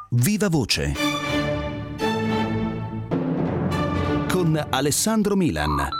Viva Voce con Alessandro Milan.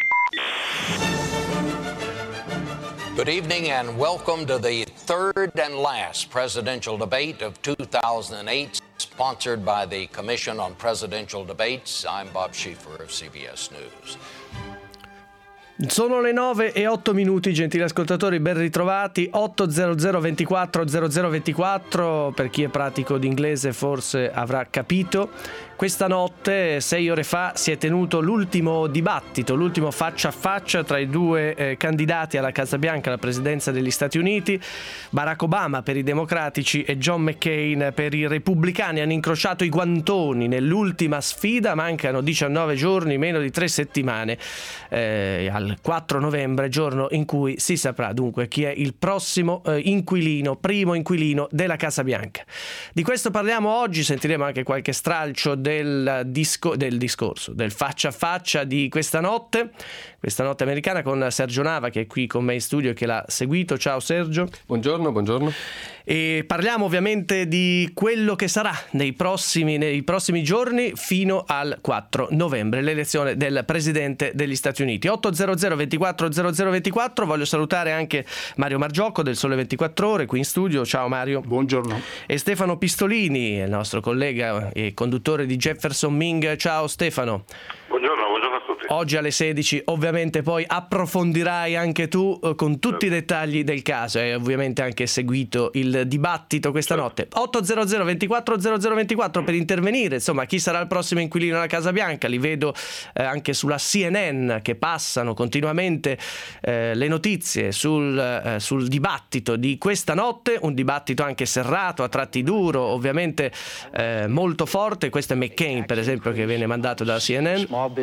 Good evening and welcome to the third and last presidential debate of 2008, sponsored by the Commission on Presidential Debates. I'm Bob Schieffer of CBS News. Sono le 9:08, gentili ascoltatori, ben ritrovati. 800 24 0024, per chi è pratico d'inglese forse avrà capito. Questa notte, 6 ore fa, si è tenuto l'ultimo dibattito, l'ultimo faccia a faccia tra i due candidati alla Casa Bianca, alla presidenza degli Stati Uniti. Barack Obama per i democratici e John McCain per i repubblicani hanno incrociato i guantoni nell'ultima sfida. Mancano 19 giorni, meno di 3 settimane, al 4 novembre, giorno in cui si saprà dunque chi è il prossimo primo inquilino della Casa Bianca. Di questo parliamo oggi, sentiremo anche qualche stralcio del discorso, del faccia a faccia di questa notte americana, con Sergio Nava, che è qui con me in studio e che l'ha seguito. Ciao Sergio. Buongiorno. E parliamo ovviamente di quello che sarà nei prossimi giorni fino al 4 novembre, l'elezione del Presidente degli Stati Uniti. 800 24 0024. Voglio salutare anche Mario Margiocco del Sole 24 Ore qui in studio. Ciao Mario. Buongiorno. E Stefano Pistolini, il nostro collega e conduttore di Jefferson Ming. Ciao Stefano. Buongiorno a tutti. Oggi alle 16 ovviamente poi approfondirai anche tu con tutti i dettagli del caso, e ovviamente anche seguito il dibattito questa notte. 800 24 0024 per intervenire, insomma, chi sarà il prossimo inquilino alla Casa Bianca. Li vedo anche sulla CNN che passano continuamente le notizie sul dibattito di questa notte, un dibattito anche serrato, a tratti duro, ovviamente molto forte. Questo è McCain, per esempio, che viene mandato dalla CNN.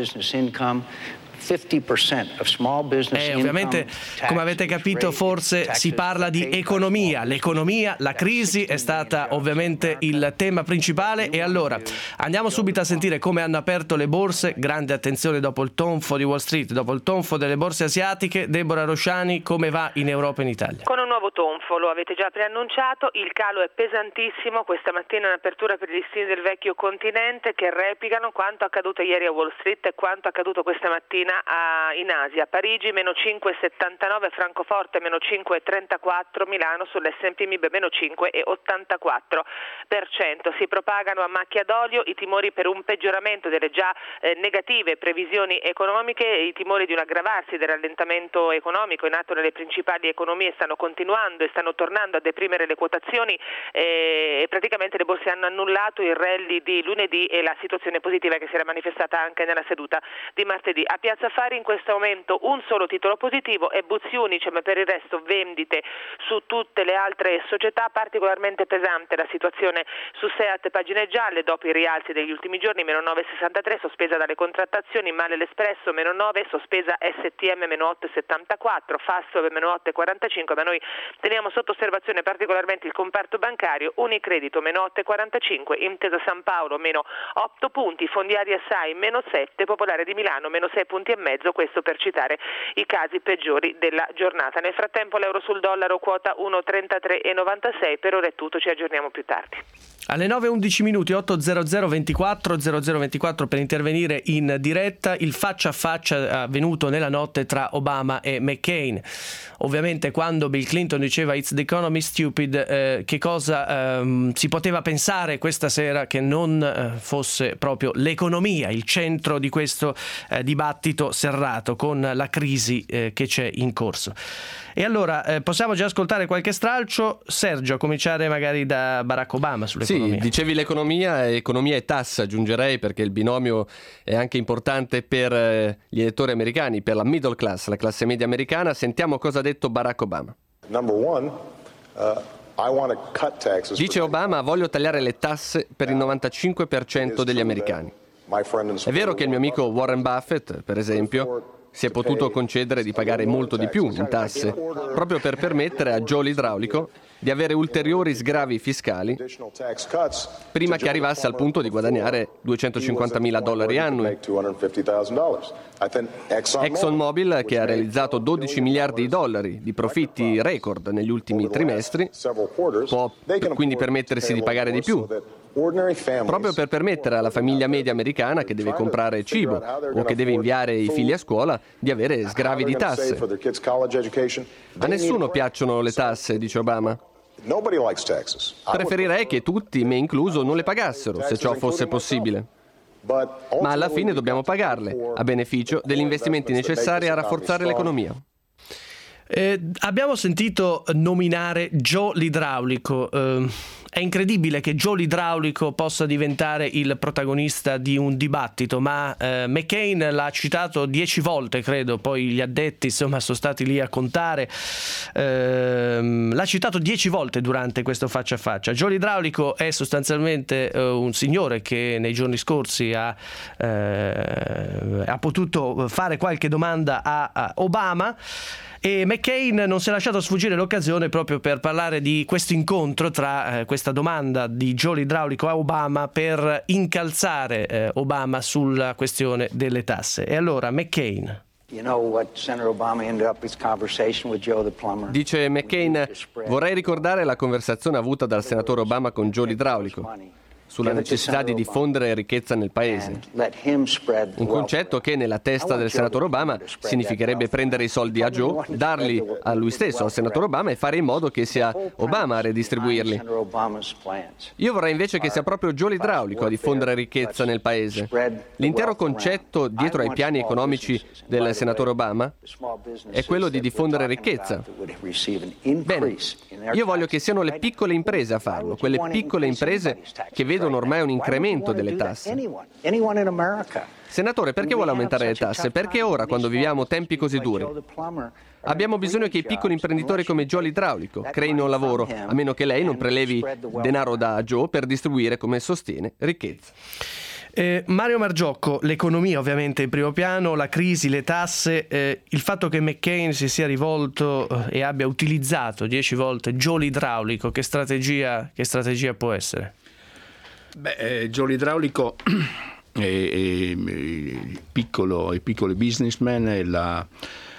Ovviamente, come avete capito, forse si parla di economia. L'economia, la crisi è stata ovviamente il tema principale. E allora andiamo subito a sentire come hanno aperto le borse. Grande attenzione dopo il tonfo di Wall Street, dopo il tonfo delle borse asiatiche. Deborah Rosciani, come va in Europa e in Italia? Con un nuovo tonfo, lo avete già preannunciato, il calo è pesantissimo. Questa mattina in apertura per i listini del vecchio continente che replicano quanto accaduto ieri a Wall Street e quanto accaduto questa mattina in Asia. Parigi meno 5,79, Francoforte meno 5,34, Milano sull'S&P MIB meno 5,84%. Si propagano a macchia d'olio i timori per un peggioramento delle già negative previsioni economiche. I timori di un aggravarsi del rallentamento economico in atto nelle principali economie stanno continuando e stanno tornando a deprimere le quotazioni, e praticamente le borse hanno annullato il rally di lunedì e la situazione positiva che si era manifestata anche nella seduta di martedì. A Piazza Affari in questo momento un solo titolo positivo è Buzzi Unicem, per il resto vendite su tutte le altre società. Particolarmente pesante la situazione su Seat Pagine Gialle dopo i rialzi degli ultimi giorni, meno 9,63, sospesa dalle contrattazioni. Male l'Espresso meno 9, sospesa STM meno 8,74, Fastweb meno 8,45, ma noi teniamo sotto osservazione particolarmente il comparto bancario. Unicredito meno 8,45, Intesa San Paolo meno 8 punti, Fondiari Assai meno 7, Popolare di Milano meno 6 punti e mezzo, questo per citare i casi peggiori della giornata. Nel frattempo l'euro sul dollaro quota 1,33,96. Per ora è tutto, ci aggiorniamo più tardi. Alle 9:11, 800 24 0024 per intervenire in diretta. Il faccia a faccia avvenuto nella notte tra Obama e McCain. Ovviamente, quando Bill Clinton diceva "It's the economy stupid", che cosa si poteva pensare questa sera che non fosse proprio l'economia il centro di questo dibattito serrato, con la crisi che c'è in corso. E allora possiamo già ascoltare qualche stralcio. Sergio, a cominciare magari da Barack Obama sull'economia. Sì, dicevi economia e tasse, aggiungerei, perché il binomio è anche importante per gli elettori americani, per la middle class, la classe media americana. Sentiamo cosa ha detto Barack Obama. Dice Obama: voglio tagliare le tasse per il 95% degli americani. È vero che il mio amico Warren Buffett, per esempio, si è potuto concedere di pagare molto di più in tasse, proprio per permettere a Joe l'idraulico di avere ulteriori sgravi fiscali prima che arrivasse al punto di guadagnare $250.000 annui. ExxonMobil, che ha realizzato $12 miliardi di profitti record negli ultimi trimestri, può quindi permettersi di pagare di più, proprio per permettere alla famiglia media americana che deve comprare cibo o che deve inviare i figli a scuola di avere sgravi di tasse. A nessuno piacciono le tasse, dice Obama. Preferirei che tutti, me incluso, non le pagassero, se ciò fosse possibile. Ma alla fine dobbiamo pagarle, a beneficio degli investimenti necessari a rafforzare l'economia. Abbiamo sentito nominare Joe l'idraulico. È incredibile che Joe l'idraulico possa diventare il protagonista di un dibattito, ma McCain l'ha citato 10 volte, credo, poi gli addetti sono stati lì a contare. L'ha citato 10 volte durante questo faccia a faccia. Joe l'idraulico è sostanzialmente un signore che nei giorni scorsi ha potuto fare qualche domanda a Obama. E McCain non si è lasciato sfuggire l'occasione proprio per parlare di questo incontro tra questa domanda di Joe l'idraulico a Obama per incalzare Obama sulla questione delle tasse. E allora McCain. Dice McCain, vorrei ricordare la conversazione avuta dal senatore Obama con Joe l'idraulico sulla necessità di diffondere ricchezza nel paese. Un concetto che nella testa del senatore Obama significherebbe prendere i soldi a Joe, darli a lui stesso, al senatore Obama, e fare in modo che sia Obama a redistribuirli. Io vorrei invece che sia proprio Joe l'idraulico a diffondere ricchezza nel paese. L'intero concetto dietro ai piani economici del senatore Obama è quello di diffondere ricchezza. Bene, io voglio che siano le piccole imprese a farlo, quelle piccole imprese che vedono ormai un incremento delle tasse. Senatore, perché vuole aumentare le tasse? Perché ora, quando viviamo tempi così duri? Abbiamo bisogno che i piccoli imprenditori come Joe l'idraulico creino lavoro, a meno che lei non prelevi denaro da Joe per distribuire, come sostiene, ricchezza. Mario Margiocco, l'economia ovviamente in primo piano, la crisi, le tasse, il fatto che McCain si sia rivolto e abbia utilizzato 10 volte Joe l'idraulico, che strategia può essere? Joe l'idraulico è il piccolo businessman e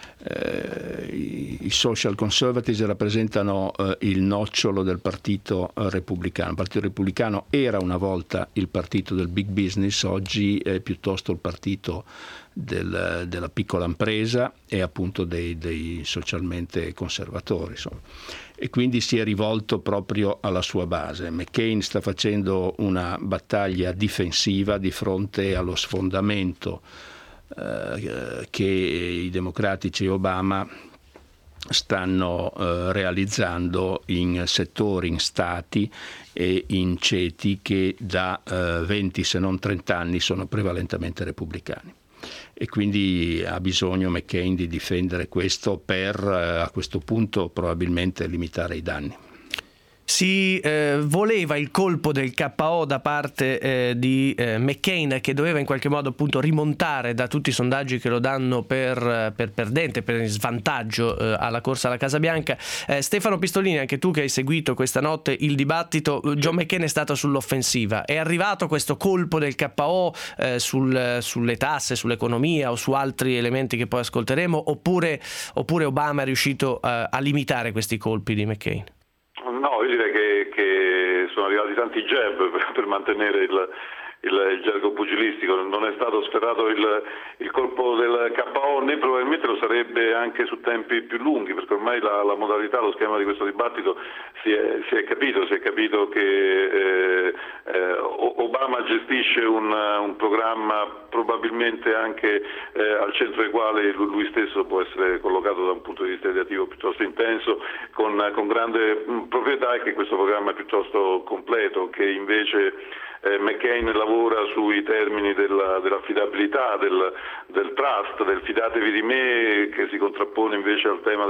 i social conservatives rappresentano il nocciolo del partito repubblicano. Il partito repubblicano era una volta il partito del big business, oggi è piuttosto il partito della piccola impresa e appunto dei socialmente conservatori, insomma. E quindi si è rivolto proprio alla sua base. McCain sta facendo una battaglia difensiva di fronte allo sfondamento che i democratici e Obama stanno realizzando in settori, in stati e in ceti che da 20 se non 30 anni sono prevalentemente repubblicani. E quindi ha bisogno McCain di difendere questo per a questo punto probabilmente limitare i danni. Si voleva il colpo del KO da parte di McCain, che doveva in qualche modo appunto rimontare da tutti i sondaggi che lo danno per perdente, per svantaggio alla corsa alla Casa Bianca. Stefano Pistolini, anche tu che hai seguito questa notte il dibattito, John McCain è stato sull'offensiva. È arrivato questo colpo del KO sulle tasse, sull'economia o su altri elementi che poi ascolteremo, oppure Obama è riuscito a limitare questi colpi di McCain? No, io direi che sono arrivati tanti jab per mantenere il gergo pugilistico. Non è stato sferrato il colpo del KO, né probabilmente lo sarebbe anche su tempi più lunghi, perché ormai la modalità, lo schema di questo dibattito si è capito che Obama gestisce un programma probabilmente anche al centro del quale lui stesso può essere collocato da un punto di vista ideativo piuttosto intenso, con grande proprietà, e che questo programma è piuttosto completo, che invece McCain lavora sui termini dell'affidabilità, del trust, del fidatevi di me, che si contrappone invece al tema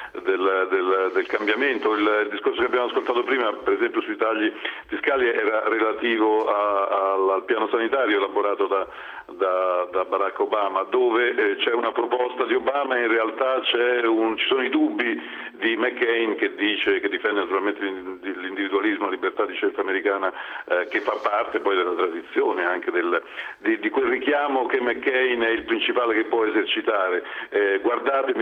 del cambiamento. Il discorso che abbiamo ascoltato prima, per esempio sui tagli fiscali, era relativo al piano sanitario elaborato da Barack Obama, dove c'è una proposta di Obama e in realtà ci sono i dubbi di McCain, che difende naturalmente l'individualismo, la libertà di scelta americana, che fa parte poi della tradizione anche di quel richiamo che McCain è il principale che può esercitare. Guardatemi,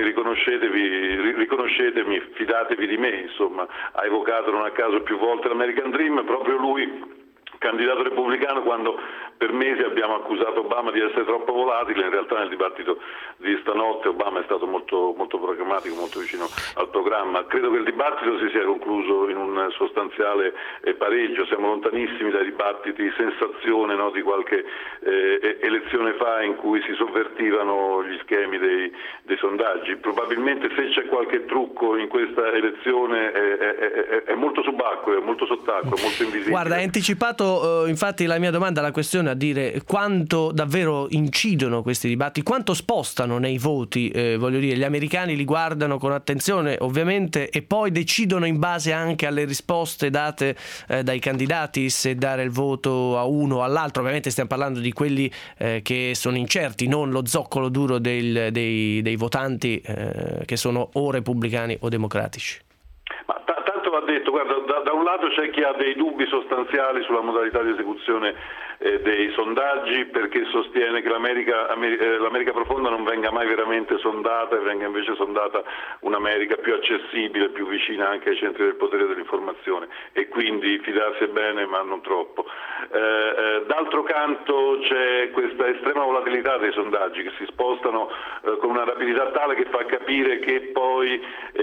riconoscetemi, fidatevi di me, insomma, ha evocato non a caso più volte l'American Dream, proprio lui, candidato repubblicano, quando per mesi abbiamo accusato Obama di essere troppo volatile. In realtà nel dibattito di stanotte Obama è stato molto, molto programmatico, molto vicino al programma. Credo che il dibattito si sia concluso in un sostanziale pareggio. Siamo lontanissimi dai dibattiti sensazione, no, di qualche elezione fa in cui si sovvertivano gli schemi dei sondaggi. Probabilmente se c'è qualche trucco in questa elezione è molto subacqueo, è molto sott'acqua, è molto invisibile. Guarda, hai anticipato infatti la mia domanda, la questione, a dire quanto davvero incidono questi dibattiti, quanto spostano nei voti. Voglio dire, gli americani li guardano con attenzione ovviamente e poi decidono in base anche alle risposte date dai candidati se dare il voto a uno o all'altro. Ovviamente stiamo parlando di quelli che sono incerti, non lo zoccolo duro dei votanti che sono o repubblicani o democratici. Ma tanto va detto, guarda, da un lato c'è chi ha dei dubbi sostanziali sulla modalità di esecuzione dei sondaggi, perché sostiene che l'America profonda non venga mai veramente sondata e venga invece sondata un'America più accessibile, più vicina anche ai centri del potere dell'informazione, e quindi fidarsi è bene ma non troppo. D'altro canto c'è questa estrema volatilità dei sondaggi che si spostano con una rapidità tale che fa capire che poi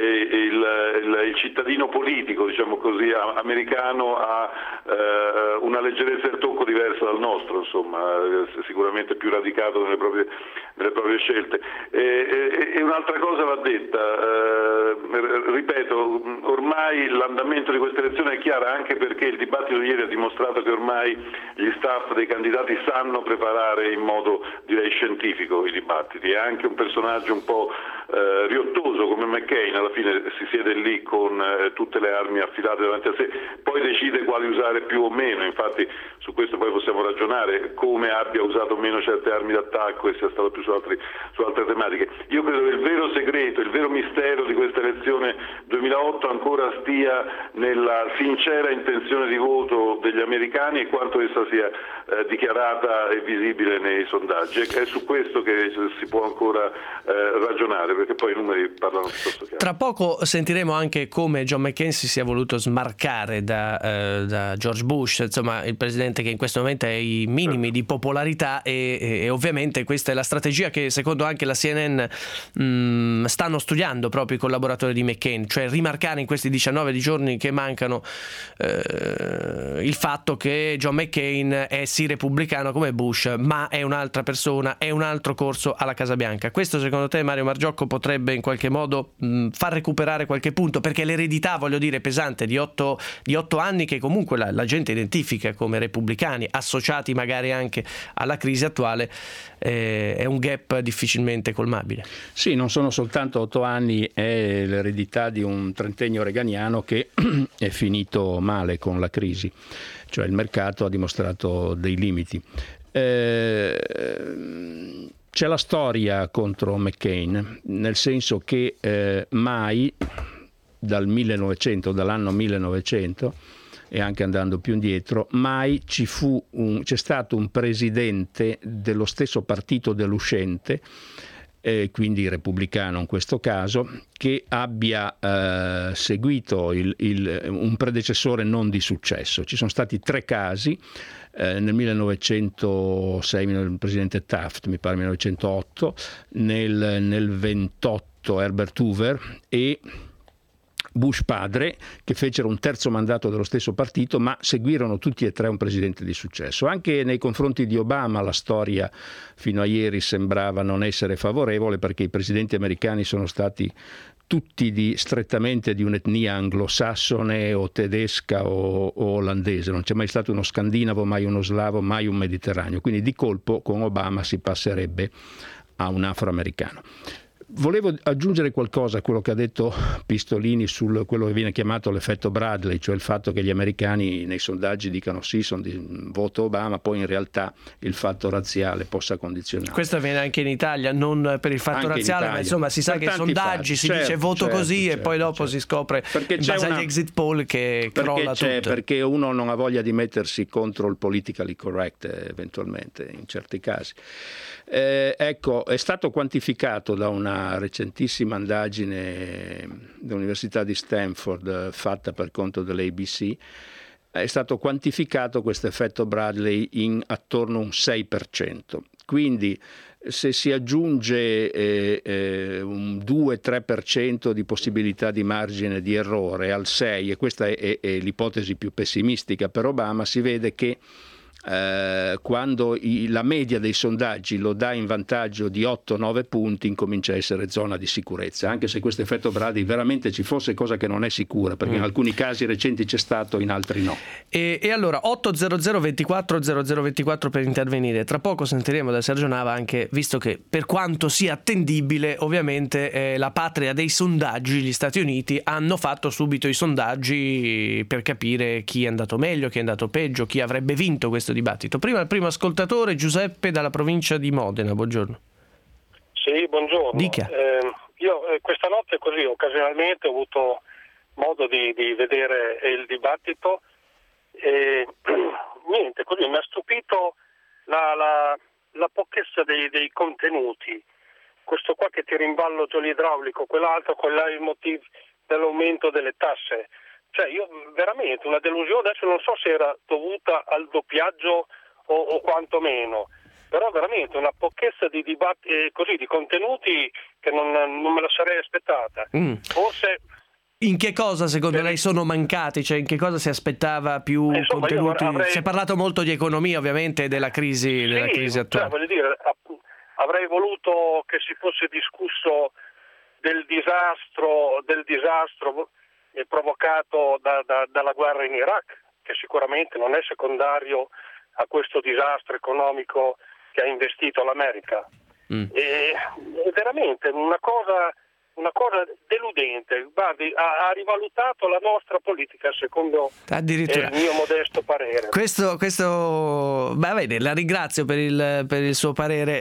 il cittadino politico, diciamo così, americano ha una leggerezza del tocco diversa dal nostro, insomma, sicuramente più radicato nelle proprie scelte. E un'altra cosa va detta, ripeto, ormai l'andamento di questa elezione è chiaro, anche perché il dibattito di ieri ha dimostrato che ormai gli staff dei candidati sanno preparare in modo, direi, scientifico i dibattiti, e anche un personaggio un po' riottoso come McCain alla fine si siede lì con tutte le armi affilate davanti a sé, poi decide quali usare più o meno. Infatti su questo poi possiamo ragionare, come abbia usato meno certe armi d'attacco e sia stato più su altre tematiche. Io credo che il vero segreto, il vero mistero di questa elezione 2008 ancora stia nella sincera intenzione di voto degli americani e quanto essa sia dichiarata e visibile nei sondaggi. È su questo che si può ancora ragionare, perché poi i numeri parlano piuttosto chiaro. Tra poco sentiremo anche come John McCain si sia voluto smarcare da George Bush, insomma il presidente che in questo momento è ai minimi di popolarità, e ovviamente questa è la strategia che secondo anche la CNN stanno studiando proprio i collaboratori di McCain, cioè rimarcare in questi 19 giorni che mancano il fatto che John McCain è sì repubblicano come Bush, ma è un'altra persona, è un altro corso alla Casa Bianca. Questo secondo te, Mario Margiocco, potrebbe in qualche modo far recuperare qualche punto? Perché l'eredità, voglio dire, pesante di 8 anni che comunque la gente identifica come repubblicani, associati magari anche alla crisi attuale, è un gap difficilmente colmabile. Sì, non sono soltanto 8 anni, è l'eredità di un trentennio reganiano che è finito male con la crisi, cioè il mercato ha dimostrato dei limiti. C'è la storia contro McCain, nel senso che mai dall'anno 1900 e anche andando più indietro, mai c'è stato un presidente dello stesso partito dell'uscente, quindi repubblicano in questo caso, che abbia seguito un predecessore non di successo. Ci sono stati 3 casi, nel 1906 il presidente Taft, mi pare 1908, nel 28 Herbert Hoover e Bush padre, che fecero un terzo mandato dello stesso partito, ma seguirono tutti e 3 un presidente di successo. Anche nei confronti di Obama la storia fino a ieri sembrava non essere favorevole, perché i presidenti americani sono stati tutti strettamente di un'etnia anglosassone o tedesca o olandese, non c'è mai stato uno scandinavo, mai uno slavo, mai un mediterraneo, quindi di colpo con Obama si passerebbe a un afroamericano. Volevo aggiungere qualcosa a quello che ha detto Pistolini su quello che viene chiamato l'effetto Bradley, cioè il fatto che gli americani nei sondaggi dicano sì, sono di voto Obama, poi in realtà il fatto razziale possa condizionare. Questo avviene anche in Italia, non per il fatto anche razziale, ma insomma si sa che i sondaggi si dice voto così e poi dopo si scopre perché in base agli exit poll che crolla tutto. Perché uno non ha voglia di mettersi contro il politically correct eventualmente in certi casi. Ecco, è stato quantificato da una recentissima indagine dell'Università di Stanford fatta per conto dell'ABC, è stato quantificato questo effetto Bradley in attorno a un 6%. Quindi se si aggiunge un 2-3% di possibilità di margine di errore al 6%, e questa è l'ipotesi più pessimistica per Obama, si vede che quando la media dei sondaggi lo dà in vantaggio di 8-9 punti incomincia a essere zona di sicurezza, anche se questo effetto Bradley veramente ci fosse, cosa che non è sicura, perché in alcuni casi recenti c'è stato, in altri no. E allora 800 24 0024 per intervenire. Tra poco sentiremo da Sergio Nava anche, visto che per quanto sia attendibile ovviamente la patria dei sondaggi, gli Stati Uniti, hanno fatto subito i sondaggi per capire chi è andato meglio, chi è andato peggio, chi avrebbe vinto questo dibattito. Prima il primo ascoltatore, Giuseppe dalla provincia di Modena, buongiorno. Sì, buongiorno. Dica. Io questa notte così occasionalmente ho avuto modo di vedere il dibattito e niente, così mi ha stupito la pochezza dei contenuti. Questo qua che tira in ballo Jolly idraulico, quell'altro con il motivo dell'aumento delle tasse. Cioè io veramente una delusione, adesso non so se era dovuta al doppiaggio o quanto meno, però veramente una pochezza di così di contenuti che non me la sarei aspettata. Forse in che cosa secondo lei sono mancati? Cioè in che cosa si aspettava più contenuti? Si è parlato molto di economia ovviamente, della crisi attuale. Cioè, voglio dire, avrei voluto che si fosse discusso del disastro provocato dalla guerra in Iraq, che sicuramente non è secondario a questo disastro economico che ha investito l'America. È veramente una cosa deludente. Guardi, ha rivalutato la nostra politica secondo il mio modesto parere. Questo bene, la ringrazio per il suo parere.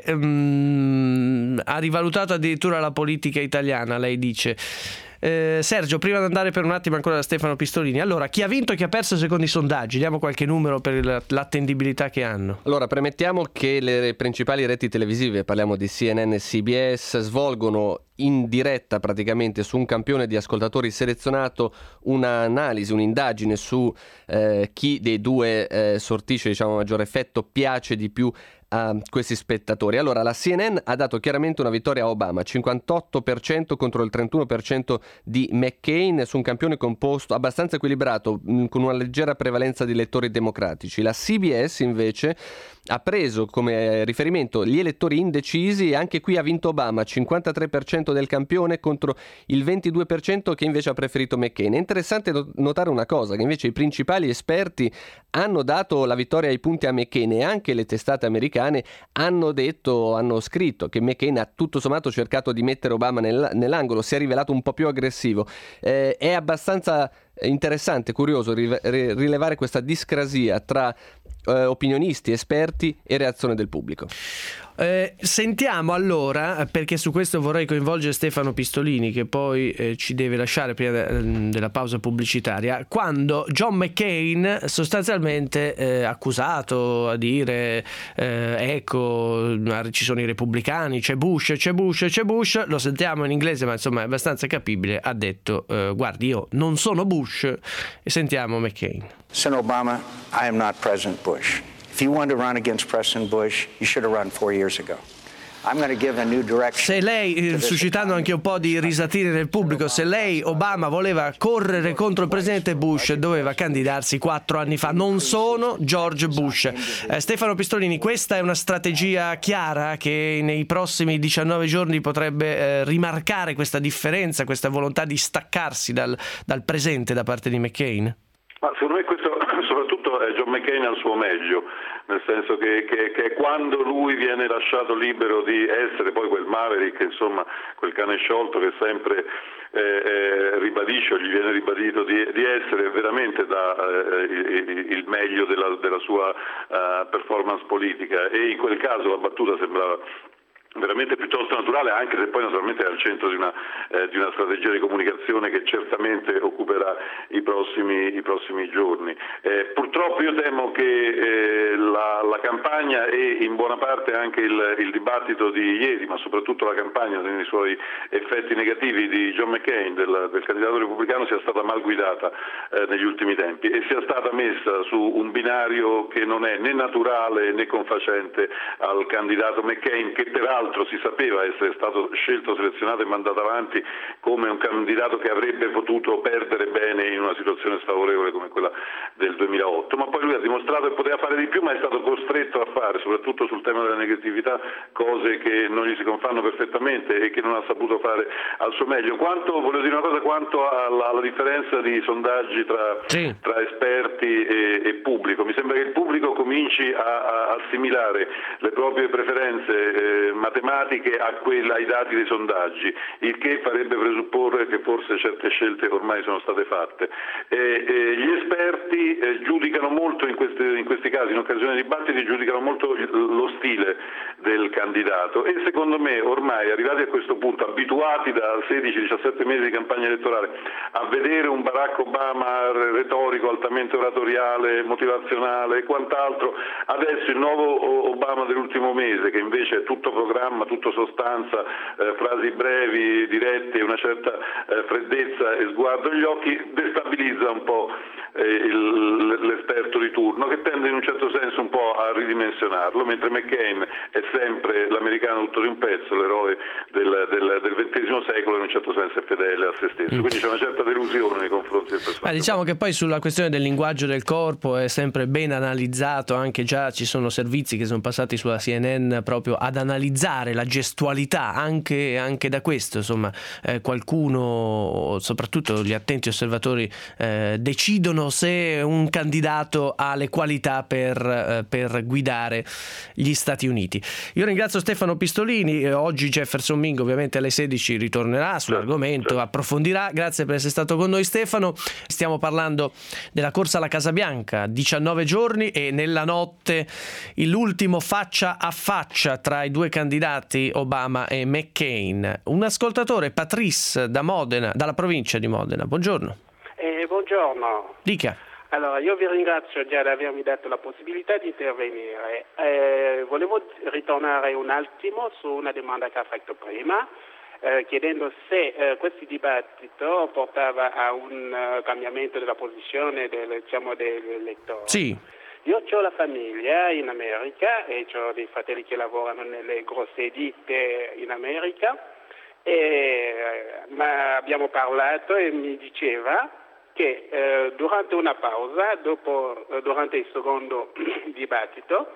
Ha rivalutato addirittura la politica italiana, lei dice. Sergio, prima di andare per un attimo ancora da Stefano Pistolini, allora chi ha vinto e chi ha perso secondo i sondaggi? Diamo qualche numero per l'attendibilità che hanno. Allora, premettiamo che le principali reti televisive, parliamo di CNN e CBS, svolgono in diretta praticamente su un campione di ascoltatori selezionato un'analisi, un'indagine su chi dei due sortisce maggior effetto, piace di più a questi spettatori. Allora, la CNN ha dato chiaramente una vittoria a Obama, 58% contro il 31% di McCain, su un campione composto abbastanza equilibrato, con una leggera prevalenza di elettori democratici. La CBS invece ha preso come riferimento gli elettori indecisi e anche qui ha vinto Obama, 53% del campione contro il 22% che invece ha preferito McCain. È interessante notare una cosa, che invece i principali esperti hanno dato la vittoria ai punti a McCain, e anche le testate americane hanno scritto che McCain ha tutto sommato cercato di mettere Obama nell'angolo, si è rivelato un po' più aggressivo. È abbastanza interessante, curioso rilevare questa discrasia tra opinionisti, esperti e reazione del pubblico. Sentiamo allora, perché su questo vorrei coinvolgere Stefano Pistolini, che poi ci deve lasciare prima della pausa pubblicitaria, quando John McCain sostanzialmente accusato a dire ecco, ci sono i repubblicani, c'è Bush, lo sentiamo in inglese ma insomma è abbastanza capibile, ha detto guardi, io non sono Bush. E sentiamo McCain. Senator Obama, I am not President Bush. If you wanted to run against President Bush, you should have run 4 years ago. Se lei, suscitando anche un po' di risatine nel pubblico, se lei, Obama, voleva correre contro il presidente Bush, doveva candidarsi 4 anni fa. Non sono George Bush. Stefano Pistolini, questa è una strategia chiara che nei prossimi 19 giorni potrebbe rimarcare questa differenza, questa volontà di staccarsi dal presente da parte di McCain? Ma secondo me questo soprattutto è John McCain al suo meglio, nel senso che quando lui viene lasciato libero di essere poi quel Maverick, insomma quel cane sciolto che sempre ribadisce o gli viene ribadito di essere, veramente il meglio della sua performance politica, e in quel caso la battuta sembrava veramente piuttosto naturale, anche se poi naturalmente è al centro di una strategia di comunicazione che certamente occuperà i prossimi giorni. Purtroppo io temo che la campagna e in buona parte anche il dibattito di ieri, ma soprattutto la campagna nei suoi effetti negativi di John McCain, del candidato repubblicano, sia stata mal guidata negli ultimi tempi e sia stata messa su un binario che non è né naturale né confacente al candidato McCain, che peraltro si sapeva essere stato scelto, selezionato e mandato avanti come un candidato che avrebbe potuto perdere bene in una situazione sfavorevole come quella del 2008, ma poi lui ha dimostrato che poteva fare di più, ma è stato costretto a fare, soprattutto sul tema della negatività, cose che non gli si confanno perfettamente e che non ha saputo fare al suo meglio. Volevo dire una cosa quanto alla differenza di sondaggi tra esperti e pubblico. Mi sembra che il pubblico cominci a assimilare le proprie preferenze matematiche ai dati dei sondaggi, il che farebbe presupporre che forse certe scelte ormai sono state fatte. Gli esperti giudicano molto in questi casi, in occasione di dibattiti, giudicano molto lo stile del candidato e secondo me ormai, arrivati a questo punto, abituati da 16-17 mesi di campagna elettorale a vedere un Barack Obama retorico, altamente oratoriale, motivazionale e quant'altro, adesso il nuovo Obama dell'ultimo mese, che invece è tutto programma, tutto sostanza, frasi brevi, dirette, una certa freddezza e sguardo agli occhi, destabilizza un po' l'esperto di turno, che tende in un certo senso un po' a ridimensionarlo, mentre McCain è sempre l'americano tutto di un pezzo, l'eroe del XX secolo, in un certo senso è fedele a se stesso, quindi c'è una certa delusione nei confronti del personaggio. Diciamo che poi sulla questione del linguaggio del corpo è sempre ben analizzato, anche già ci sono servizi che sono passati sulla CNN proprio ad analizzare la gestualità, anche da questo, insomma, qualcuno, soprattutto gli attenti osservatori, decidono se un candidato ha le qualità per guidare gli Stati Uniti. Io ringrazio Stefano Pistolini, oggi Jefferson Ming ovviamente alle 16 ritornerà sull'argomento, approfondirà. Grazie per essere stato con noi Stefano. Stiamo parlando della corsa alla Casa Bianca, 19 giorni e nella notte l'ultimo faccia a faccia tra i due candidati Obama e McCain. Un ascoltatore, Patrice da Modena, dalla provincia di Modena. Buongiorno. Buongiorno. Dica. Allora, io vi ringrazio già di avermi dato la possibilità di intervenire. Volevo ritornare un attimo su una domanda che ha fatto prima, chiedendo se questo dibattito portava a un cambiamento della posizione dell'elettore. Sì. Io ho la famiglia in America e ho dei fratelli che lavorano nelle grosse ditte in America, ma abbiamo parlato e mi diceva che durante una pausa, durante il secondo dibattito,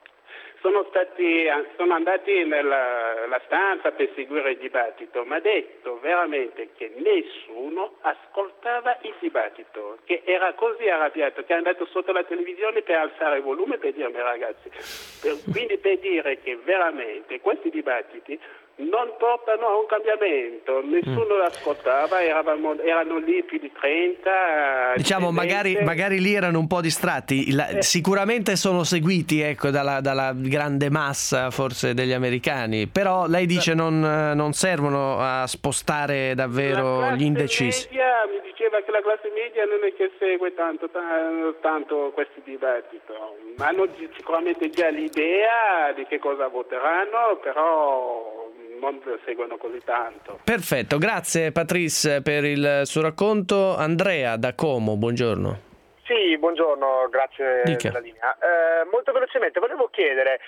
sono andati nella stanza per seguire il dibattito, ma ha detto veramente che nessuno ascoltava il dibattito, che era così arrabbiato che è andato sotto la televisione per alzare il volume per dirmi ragazzi, quindi per dire che veramente questi dibattiti non portano a un cambiamento, nessuno lo ascoltava, erano lì più di 30. Diciamo magari lì erano un po' distratti, sicuramente sono seguiti dalla grande massa forse degli americani, però lei dice non servono a spostare davvero gli indecisi. Mi diceva che la classe media non è che segue tanto questi dibattiti, hanno sicuramente già l'idea di che cosa voteranno, però non seguono così tanto. Perfetto, grazie Patrice per il suo racconto. Andrea da Como, buongiorno. Sì, buongiorno, grazie della linea. Molto velocemente volevo chiedere,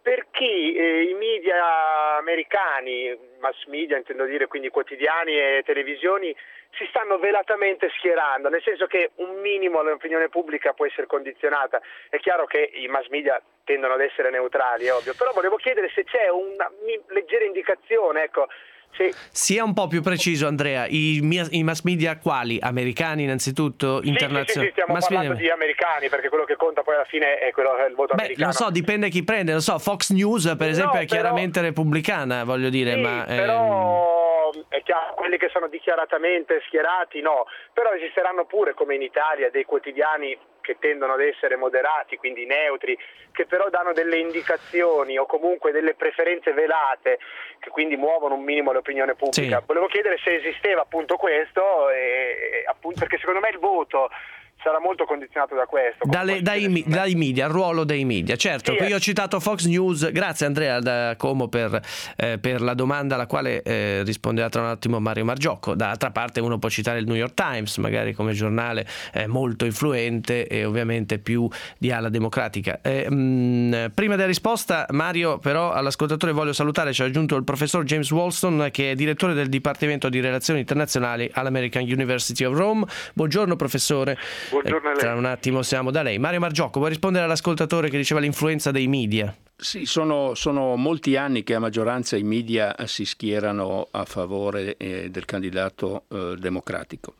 per chi i media americani, mass media intendo dire, quindi quotidiani e televisioni, si stanno velatamente schierando, nel senso che un minimo l'opinione pubblica può essere condizionata. È chiaro che i mass media tendono ad essere neutrali, è ovvio, però volevo chiedere se c'è una leggera indicazione, ecco. Sì. Sia un po' più preciso, Andrea, i mass media quali? Americani innanzitutto? Internazionali? Sì, stiamo parlando di americani, perché quello che conta poi alla fine è il voto americano. Non so, dipende chi prende, non so, Fox News per esempio è chiaramente repubblicana, voglio dire, sì, ma... però è chiaro, quelli che sono dichiaratamente schierati no, però esisteranno pure, come in Italia, dei quotidiani che tendono ad essere moderati, quindi neutri, che però danno delle indicazioni o comunque delle preferenze velate, che quindi muovono un minimo l'opinione pubblica. Sì. Volevo chiedere se esisteva appunto questo, appunto, perché secondo me il voto sarà molto condizionato da questo. Dai media, il ruolo dei media. Certo, qui ho citato Fox News, grazie Andrea da Como per la domanda alla quale risponderà tra un attimo Mario Margiocco. D'altra parte uno può citare il New York Times, magari come giornale molto influente e ovviamente più di ala democratica. Prima della risposta, Mario, però all'ascoltatore voglio salutare, ci ha aggiunto il professor James Wolston, che è direttore del Dipartimento di Relazioni Internazionali all'American University of Rome. Buongiorno professore. Buongiorno a lei. Tra un attimo siamo da lei. Mario Margiocco, vuoi rispondere all'ascoltatore che diceva l'influenza dei media? Sì, sono molti anni che a maggioranza i media si schierano a favore del candidato democratico.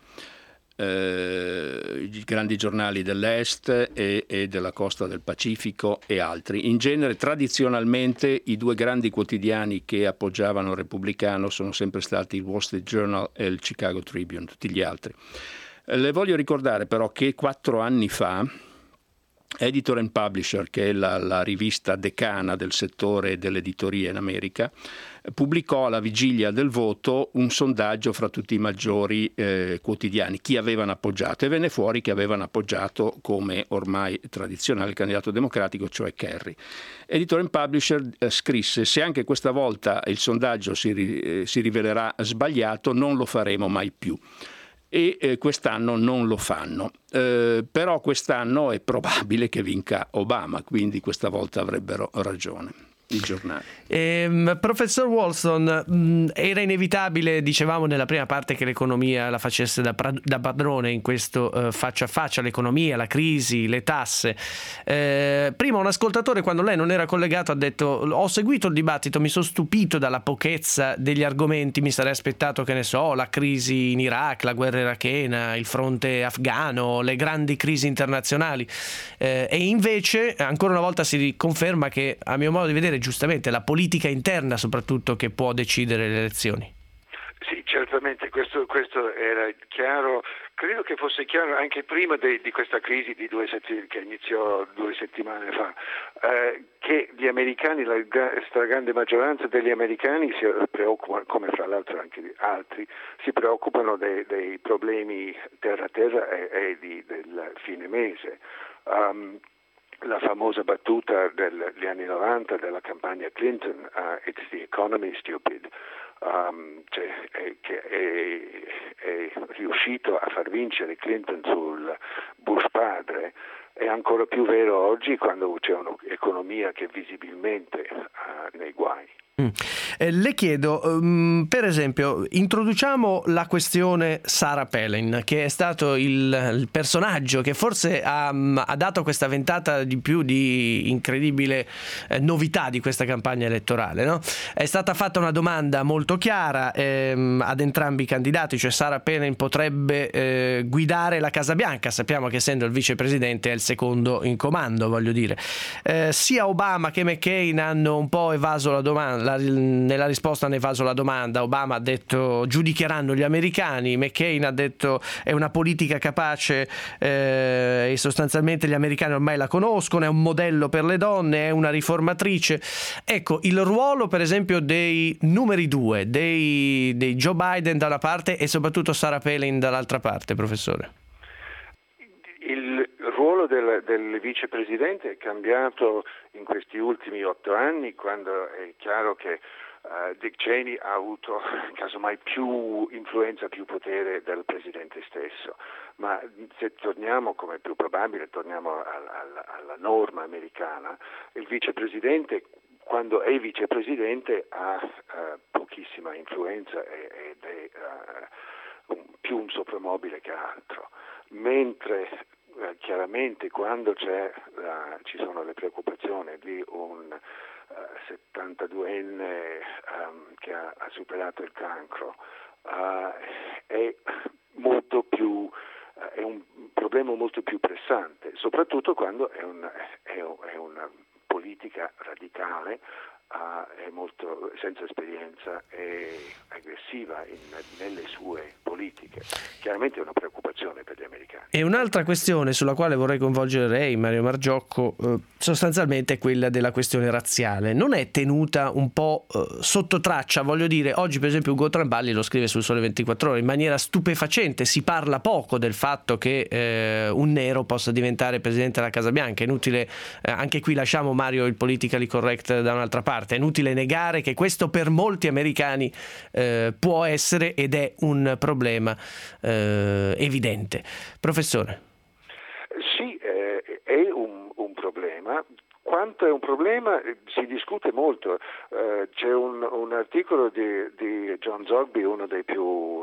I grandi giornali dell'Est e della costa del Pacifico e altri. In genere, tradizionalmente, i due grandi quotidiani che appoggiavano il repubblicano sono sempre stati il Wall Street Journal e il Chicago Tribune, tutti gli altri. Le voglio ricordare però che 4 anni fa Editor and Publisher, che è la rivista decana del settore dell'editoria in America, pubblicò alla vigilia del voto un sondaggio fra tutti i maggiori quotidiani, chi avevano appoggiato, e venne fuori che avevano appoggiato, come ormai tradizionale, il candidato democratico, cioè Kerry. Editor and Publisher scrisse: se anche questa volta il sondaggio si rivelerà sbagliato, non lo faremo mai più. E quest'anno non lo fanno, però quest'anno è probabile che vinca Obama, quindi questa volta avrebbero ragione i giornali. Professor Wolston, era inevitabile, dicevamo nella prima parte, che l'economia la facesse da padrone in questo faccia a faccia, l'economia, la crisi, le tasse. Prima un ascoltatore, quando lei non era collegato, ha detto: ho seguito il dibattito, mi sono stupito dalla pochezza degli argomenti, mi sarei aspettato, che ne so, la crisi in Iraq, la guerra irachena, il fronte afghano, le grandi crisi internazionali, e invece ancora una volta si conferma che, a mio modo di vedere, giustamente la politica interna soprattutto che può decidere le elezioni. Sì, certamente questo era chiaro, credo che fosse chiaro anche prima di questa crisi di che iniziò 2 settimane fa, che gli americani, la stragrande maggioranza degli americani si preoccupano, come fra l'altro anche altri, si preoccupano dei problemi terra-terra e del fine mese. La famosa battuta degli anni 90 della campagna Clinton, it's the economy stupid, che è riuscito a far vincere Clinton sul Bush padre, è ancora più vero oggi, quando c'è un'economia che è visibilmente nei guai. Le chiedo, per esempio, introduciamo la questione Sarah Palin, che è stato il personaggio che forse ha dato questa ventata di più di incredibile novità di questa campagna elettorale, no? È stata fatta una domanda molto chiara ad entrambi i candidati, cioè Sarah Palin potrebbe guidare la Casa Bianca, sappiamo che essendo il vicepresidente è il secondo in comando, voglio dire. Sia Obama che McCain hanno un po' evaso la domanda. Nella risposta hanno evaso la domanda. Obama ha detto: giudicheranno gli americani. McCain ha detto: è una politica capace e sostanzialmente gli americani ormai la conoscono, è un modello per le donne, è una riformatrice. Ecco, il ruolo per esempio dei numeri 2, dei Joe Biden da una parte e soprattutto Sarah Palin dall'altra parte, professore. Il ruolo del vicepresidente è cambiato in questi ultimi 8 anni, quando è chiaro che Dick Cheney ha avuto casomai più influenza, più potere del presidente stesso. Ma se torniamo, come è più probabile, torniamo alla norma americana, il vicepresidente, quando è vicepresidente ha pochissima influenza ed è più un soprammobile che altro, mentre chiaramente quando ci sono le preoccupazioni di un 72enne che ha superato il cancro, è un problema molto più pressante, soprattutto quando è una politica radicale, è molto senza esperienza e aggressiva nelle sue politiche. Chiaramente è una preoccupazione per gli americani. E un'altra questione sulla quale vorrei coinvolgere lei, Mario Margiocco, sostanzialmente è quella della questione razziale. Non è tenuta un po' sotto traccia? Voglio dire, oggi per esempio Ugo Traballi lo scrive sul Sole 24 Ore in maniera stupefacente, si parla poco del fatto che un nero possa diventare presidente della Casa Bianca. È inutile, anche qui lasciamo Mario il politically correct da un'altra parte, è inutile negare che questo per molti americani può essere ed è un problema evidente. Professore. Sì, è un problema. Quanto è un problema si discute molto. C'è un articolo di John Zogby, uno dei più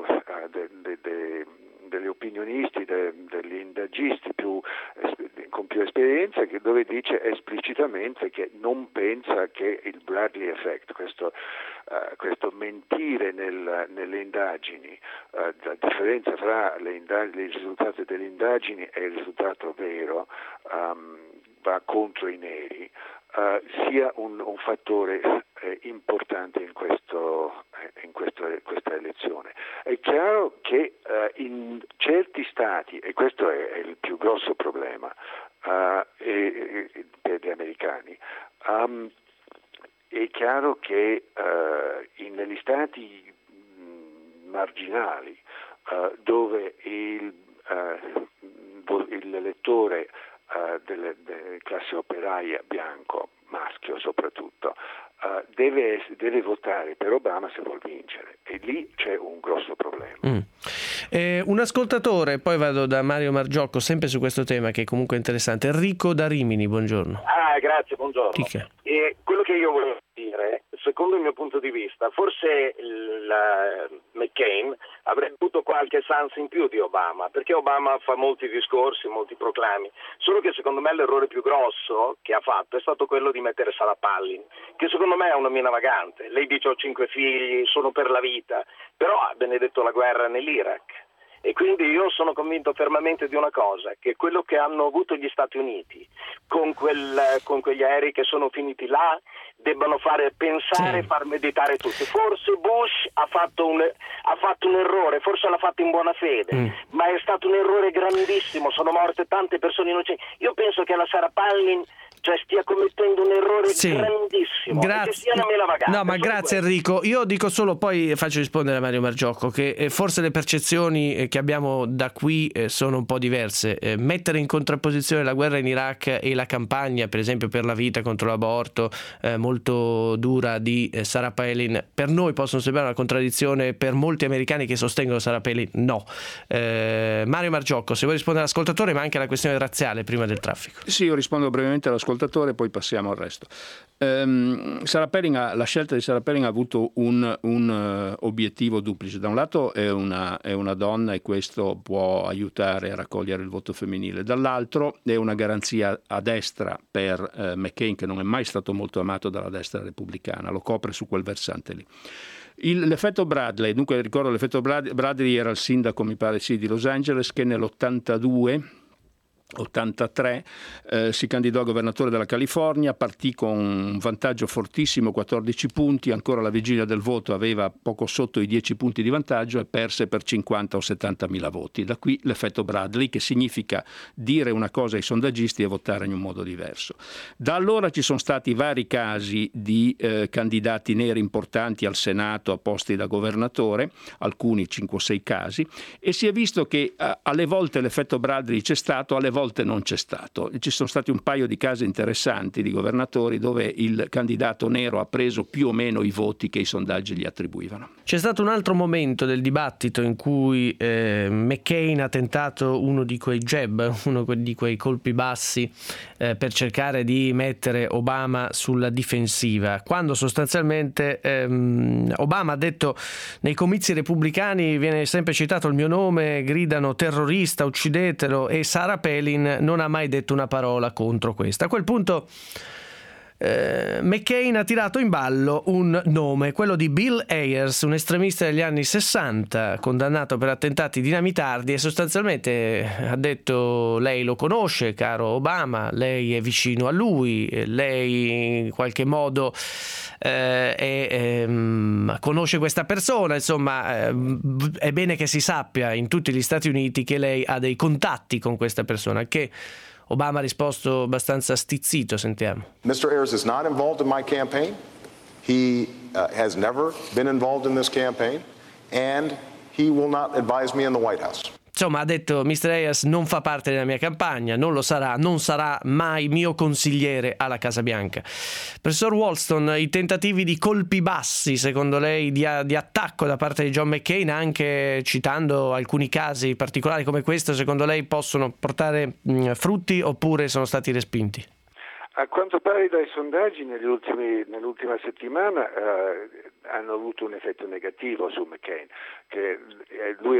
degli opinionisti, degli indagisti con più esperienza, dove dice esplicitamente che non pensa che il Bradley effect, questo mentire nelle indagini, la differenza fra i risultati delle indagini e il risultato vero, va contro i neri, sia un fattore importante in questa elezione. È chiaro che in certi stati, e questo è il più grosso problema per gli americani, è chiaro che negli stati marginali dove l'elettore delle classe operaia bianco, maschio soprattutto, deve votare per Obama se vuol vincere, e lì c'è un grosso problema. Un ascoltatore, poi vado da Mario Margiocco sempre su questo tema che è comunque interessante. Enrico da Rimini, buongiorno. Grazie, buongiorno. Quello che io volevo dire, secondo il mio punto di vista, forse McCain avrebbe avuto qualche chance in più di Obama, perché Obama fa molti discorsi, molti proclami, solo che secondo me l'errore più grosso che ha fatto è stato quello di mettere Sarah Palin, che secondo me è una mina vagante. Lei dice ho 5 figli, sono per la vita, però ha benedetto la guerra nell'Iraq. E quindi io sono convinto fermamente di una cosa, che quello che hanno avuto gli Stati Uniti con quegli aerei che sono finiti là debbano fare pensare e far meditare tutti. Forse Bush ha fatto un errore, forse l'ha fatto in buona fede, ma è stato un errore grandissimo, sono morte tante persone innocenti. Io penso che la Sarah Palin stia commettendo un errore grandissimo. Grazie. No, ma grazie Enrico. Io dico solo, poi faccio rispondere a Mario Margiocco, che forse le percezioni che abbiamo da qui sono un po' diverse. Mettere in contrapposizione la guerra in Iraq e la campagna, per esempio per la vita contro l'aborto, molto dura di Sarah Palin, per noi possono sembrare una contraddizione, per molti americani che sostengono Sarah Palin no. Mario Margiocco, se vuoi rispondere all'ascoltatore, ma anche alla questione razziale prima del traffico. Sì, io rispondo brevemente all'ascoltatore, poi passiamo al resto. La scelta di Sarah Palin ha avuto un obiettivo duplice. Da un lato è una donna e questo può aiutare a raccogliere il voto femminile, dall'altro è una garanzia a destra per McCain, che non è mai stato molto amato dalla destra repubblicana, lo copre su quel versante lì. L'effetto Bradley, dunque ricordo l'effetto Bradley era il sindaco, mi pare di Los Angeles, che nell'83 si candidò a governatore della California, partì con un vantaggio fortissimo, 14 punti, ancora alla vigilia del voto aveva poco sotto i 10 punti di vantaggio e perse per 50 o 70 mila voti. Da qui l'effetto Bradley, che significa dire una cosa ai sondaggisti e votare in un modo diverso. Da allora ci sono stati vari casi di candidati neri importanti al Senato a posti da governatore, alcuni 5 o 6 casi, e si è visto che alle volte l'effetto Bradley c'è stato, alle volte non c'è stato. Ci sono stati un paio di casi interessanti di governatori dove il candidato nero ha preso più o meno i voti che i sondaggi gli attribuivano. C'è stato un altro momento del dibattito in cui McCain ha tentato uno di quei jab, uno di quei colpi bassi per cercare di mettere Obama sulla difensiva, quando sostanzialmente Obama ha detto: nei comizi repubblicani viene sempre citato il mio nome, gridano terrorista, uccidetelo, e Sarah Palin non ha mai detto una parola contro questo. A quel punto McCain ha tirato in ballo un nome, quello di Bill Ayers, un estremista degli anni 60 condannato per attentati dinamitardi, e sostanzialmente ha detto: lei lo conosce, caro Obama, lei è vicino a lui, lei in qualche modo conosce questa persona, insomma è bene che si sappia in tutti gli Stati Uniti che lei ha dei contatti con questa persona, che Obama ha risposto abbastanza stizzito. Sentiamo. Mr. Ayers is not involved in my campaign. He has never been involved in this campaign, and he will not advise me in the White House. Insomma, ha detto: Mr. Ayers non fa parte della mia campagna, non lo sarà, non sarà mai mio consigliere alla Casa Bianca. Professor Walston, i tentativi di colpi bassi, secondo lei, di attacco da parte di John McCain, anche citando alcuni casi particolari come questo, secondo lei possono portare frutti oppure sono stati respinti? A quanto pare dai sondaggi nell'ultima settimana hanno avuto un effetto negativo su McCain, che lui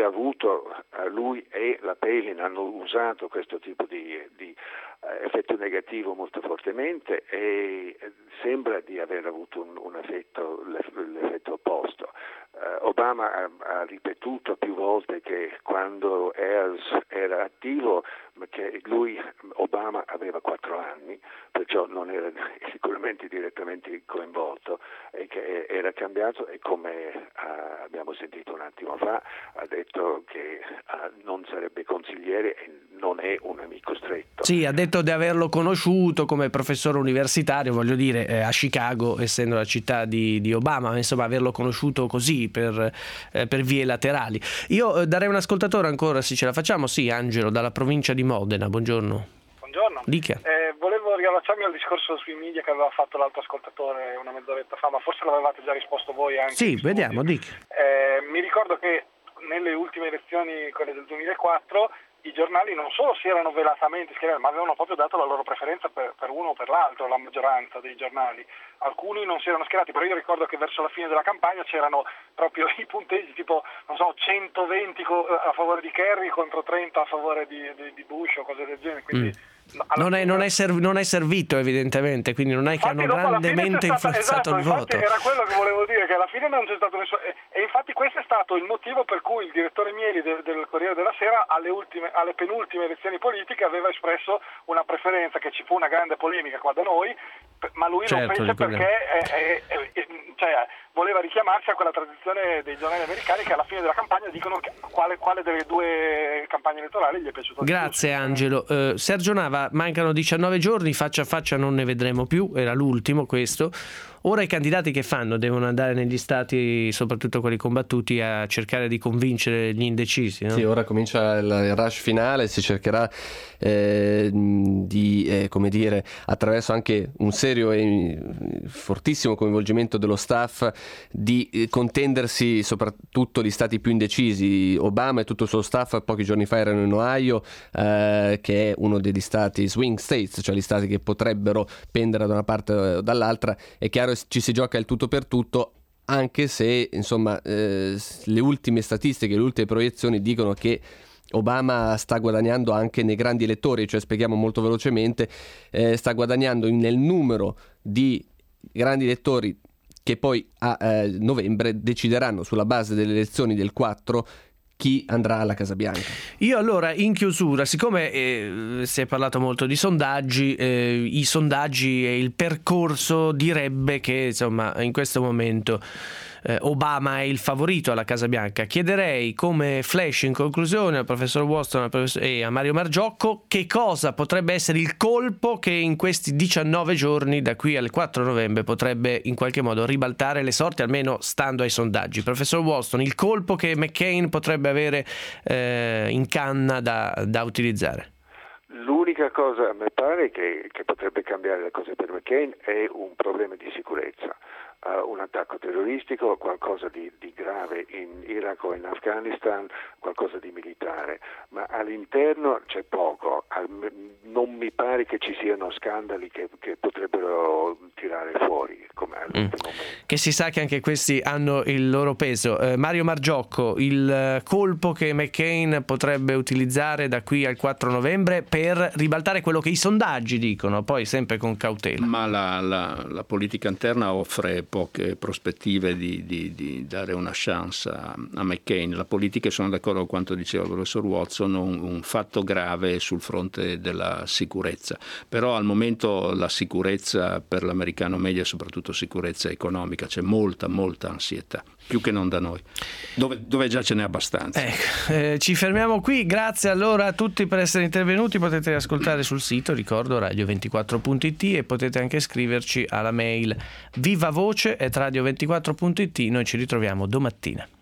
e la Palin hanno usato questo tipo di effetto negativo molto fortemente, e sembra di aver avuto l'effetto opposto. Obama ha ripetuto più volte che quando Ayers era attivo, che Obama aveva 4 anni, perciò non era sicuramente direttamente coinvolto, e che era cambiato, e come abbiamo sentito un attimo fa ha detto che non sarebbe consigliere e non è un amico stretto. Sì, ha detto di averlo conosciuto come professore universitario, voglio dire, a Chicago, essendo la città di Obama, ma insomma averlo conosciuto così per vie laterali. Io darei un ascoltatore ancora, se ce la facciamo. Sì, Angelo, dalla provincia di Modena, buongiorno. Buongiorno. Dica. Volevo riallacciarmi al discorso sui media che aveva fatto l'altro ascoltatore una mezz'oretta fa, ma forse l'avevate già risposto voi anche. Sì, vediamo, dica. Mi ricordo che nelle ultime elezioni, quelle del 2004, i giornali non solo si erano velatamente schierati, ma avevano proprio dato la loro preferenza per uno o per l'altro, la maggioranza dei giornali. Alcuni non si erano schierati, però io ricordo che verso la fine della campagna c'erano proprio i punteggi tipo, 120 a favore di Kerry contro 30 a favore di Bush o cose del genere, quindi non è servito evidentemente, quindi non è che hanno grandemente influenzato il voto. Era quello che volevo dire, che alla fine non c'è stato nessuno, e infatti questo è stato il motivo per cui il direttore Mieli del Corriere della Sera alle penultime elezioni politiche aveva espresso una preferenza, che ci fu una grande polemica qua da noi, ma lui lo fece perché voleva richiamarsi a quella tradizione dei giornali americani che alla fine della campagna dicono quale delle due campagne elettorali gli è piaciuto. Grazie Angelo. Sergio Nava, mancano 19 giorni, faccia a faccia non ne vedremo più, era l'ultimo questo. Ora i candidati che fanno? Devono andare negli stati, soprattutto quelli combattuti, a cercare di convincere gli indecisi, no? Sì, ora comincia il rush finale, si cercherà attraverso anche un serio e fortissimo coinvolgimento dello staff, di contendersi soprattutto gli stati più indecisi. Obama e tutto il suo staff pochi giorni fa erano in Ohio, che è uno degli stati swing states, cioè gli stati che potrebbero pendere da una parte o dall'altra. È chiaro, ci si gioca il tutto per tutto, anche se insomma le ultime statistiche, le ultime proiezioni dicono che Obama sta guadagnando anche nei grandi elettori, cioè spieghiamo molto velocemente, sta guadagnando nel numero di grandi elettori che poi a novembre decideranno sulla base delle elezioni del 4 chi andrà alla Casa Bianca. Io allora, in chiusura, siccome si è parlato molto di sondaggi, i sondaggi e il percorso direbbe che insomma in questo momento Obama è il favorito alla Casa Bianca. Chiederei come flash in conclusione al professor Walston e a Mario Margiocco che cosa potrebbe essere il colpo che in questi 19 giorni da qui al 4 novembre potrebbe in qualche modo ribaltare le sorti, almeno stando ai sondaggi. Professor Walston, il colpo che McCain potrebbe avere in canna da utilizzare. L'unica cosa, a me pare, che potrebbe cambiare le cose per McCain è un problema di sicurezza. un attacco terroristico, qualcosa di grave in Iraq o in Afghanistan, qualcosa di militare, ma all'interno c'è poco. Non mi pare che ci siano scandali che potrebbero tirare fuori, come all'ultimo momento. Che si sa che anche questi hanno il loro peso. Mario Margiocco, il colpo che McCain potrebbe utilizzare da qui al 4 novembre per ribaltare quello che i sondaggi dicono, poi sempre con cautela. Ma la politica interna offre poche prospettive di dare una chance a McCain. La politica, sono d'accordo con quanto diceva il professor Watson, un fatto grave sul fronte della sicurezza, però al momento la sicurezza per l'americano medio è soprattutto sicurezza economica, c'è molta ansietà, più che non da noi, dove già ce n'è abbastanza. Ci fermiamo qui, grazie allora a tutti per essere intervenuti, potete ascoltare sul sito, ricordo, radio24.it, e potete anche scriverci alla mail vivavoce@radio24.it. Noi ci ritroviamo domattina.